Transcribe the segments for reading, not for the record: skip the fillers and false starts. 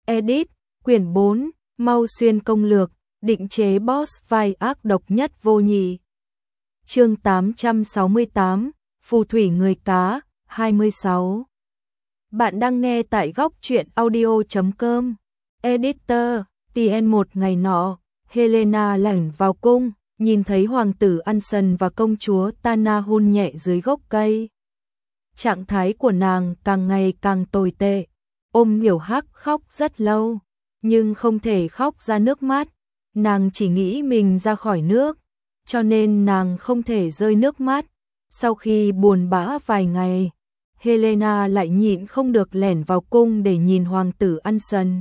Edit, quyển 4, Mau Xuyên công lược, định chế boss vai ác độc nhất vô nhị. Chương 868, Phù thủy người cá, 26. Bạn đang nghe tại góc truyện audio.com. Editor, TN. Một ngày nọ, Helena lẻn vào cung, nhìn thấy hoàng tử Anson và công chúa Tana hôn nhẹ dưới gốc cây. Trạng thái của nàng càng ngày càng tồi tệ, ôm Miểu Hắc khóc rất lâu, nhưng không thể khóc ra nước mắt, nàng chỉ nghĩ mình ra khỏi nước, cho nên nàng không thể rơi nước mắt. Sau khi buồn bã vài ngày, Helena lại nhịn không được lẻn vào cung để nhìn hoàng tử Anson.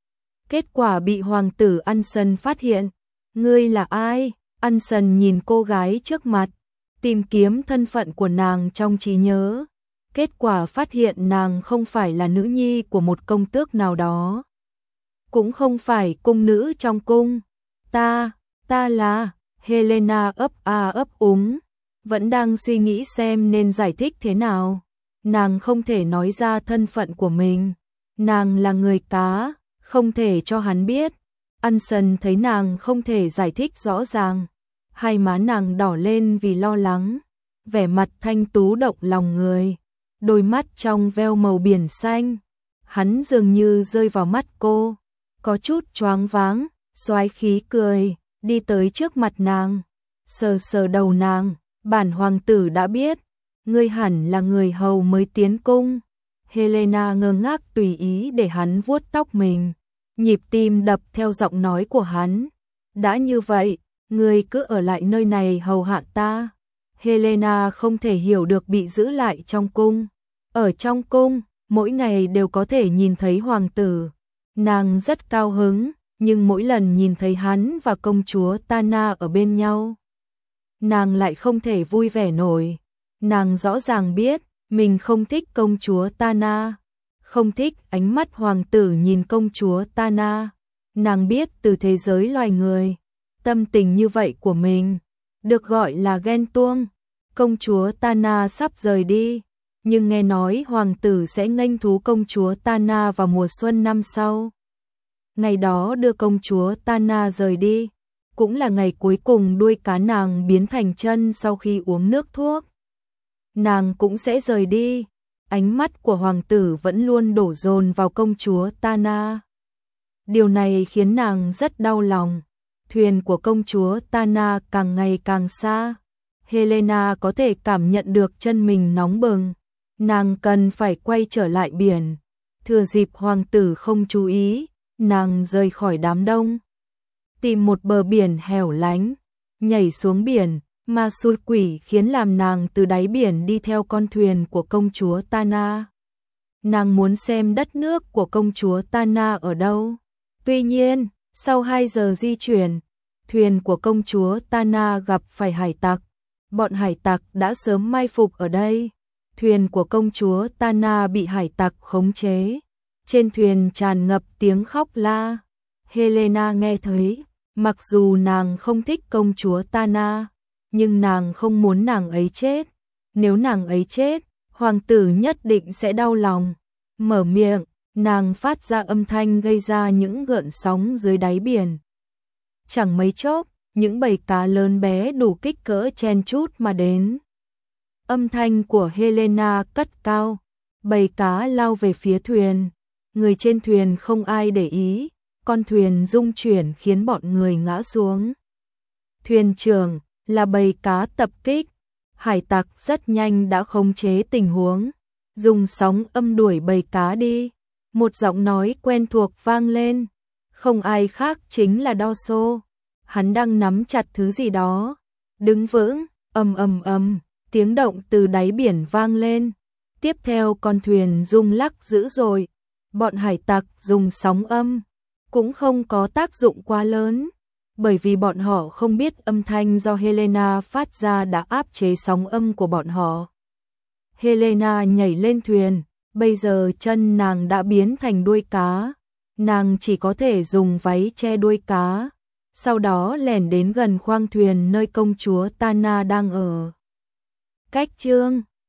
Kết quả bị hoàng tử Anson phát hiện. Ngươi là ai? Anson nhìn cô gái trước mặt, tìm kiếm thân phận của nàng trong trí nhớ. Kết quả phát hiện nàng không phải là nữ nhi của một công tước nào đó, cũng không phải cung nữ trong cung. Ta là... Helena ấp úng, vẫn đang suy nghĩ xem nên giải thích thế nào. Nàng không thể nói ra thân phận của mình. Nàng là người cá, không thể cho hắn biết. Anson thấy nàng không thể giải thích rõ ràng, hai má nàng đỏ lên vì lo lắng, vẻ mặt thanh tú động lòng người, đôi mắt trong veo màu biển xanh. Hắn dường như rơi vào mắt cô, có chút choáng váng, soái khí cười, đi tới trước mặt nàng, sờ sờ đầu nàng. Bản hoàng tử đã biết, ngươi hẳn là người hầu mới tiến cung. Helena ngơ ngác tùy ý để hắn vuốt tóc mình, nhịp tim đập theo giọng nói của hắn. Đã như vậy, ngươi cứ ở lại nơi này hầu hạ ta. Helena không thể hiểu được bị giữ lại trong cung. Ở trong cung, mỗi ngày đều có thể nhìn thấy hoàng tử. Nàng rất cao hứng, nhưng mỗi lần nhìn thấy hắn và công chúa Tana ở bên nhau, nàng lại không thể vui vẻ nổi. Nàng rõ ràng biết mình không thích công chúa Tana, không thích ánh mắt hoàng tử nhìn công chúa Tana. Nàng biết từ thế giới loài người, tâm tình như vậy của mình được gọi là ghen tuông. Công chúa Tana sắp rời đi, nhưng nghe nói hoàng tử sẽ nghênh thú công chúa Tana vào mùa xuân năm sau. Ngày đó đưa công chúa Tana rời đi, cũng là ngày cuối cùng đuôi cá nàng biến thành chân sau khi uống nước thuốc. Nàng cũng sẽ rời đi. Ánh mắt của hoàng tử vẫn luôn đổ dồn vào công chúa Tana. Điều này khiến nàng rất đau lòng. Thuyền của công chúa Tana càng ngày càng xa. Helena có thể cảm nhận được chân mình nóng bừng. Nàng cần phải quay trở lại biển. Thừa dịp hoàng tử không chú ý, nàng rời khỏi đám đông, tìm một bờ biển hẻo lánh, nhảy xuống biển, ma xui quỷ khiến làm nàng từ đáy biển đi theo con thuyền của công chúa Tana. Nàng muốn xem đất nước của công chúa Tana ở đâu. Tuy nhiên, sau 2 giờ di chuyển, thuyền của công chúa Tana gặp phải hải tặc. Bọn hải tặc đã sớm mai phục ở đây. Thuyền của công chúa Tana bị hải tặc khống chế. Trên thuyền tràn ngập tiếng khóc la. Helena nghe thấy, mặc dù nàng không thích công chúa Tana, nhưng nàng không muốn nàng ấy chết. Nếu nàng ấy chết, hoàng tử nhất định sẽ đau lòng. Mở miệng, nàng phát ra âm thanh gây ra những gợn sóng dưới đáy biển. Chẳng mấy chốc, những bầy cá lớn bé đủ kích cỡ chen chúc mà đến. Âm thanh của Helena cất cao, bầy cá lao về phía thuyền. Người trên thuyền không ai để ý, con thuyền rung chuyển khiến bọn người ngã xuống. Thuyền trưởng là bầy cá tập kích. Hải tặc rất nhanh đã khống chế tình huống, dùng sóng âm đuổi bầy cá đi. Một giọng nói quen thuộc vang lên, không ai khác chính là Dorso. Hắn đang nắm chặt thứ gì đó. Đứng vững, ầm, tiếng động từ đáy biển vang lên. Tiếp theo con thuyền rung lắc dữ dội. Bọn hải tặc dùng sóng âm cũng không có tác dụng quá lớn, bởi vì bọn họ không biết âm thanh do Helena phát ra đã áp chế sóng âm của bọn họ. Helena nhảy lên thuyền, bây giờ chân nàng đã biến thành đuôi cá. Nàng chỉ có thể dùng váy che đuôi cá, sau đó lẻn đến gần khoang thuyền nơi công chúa Tana đang ở. Cách chương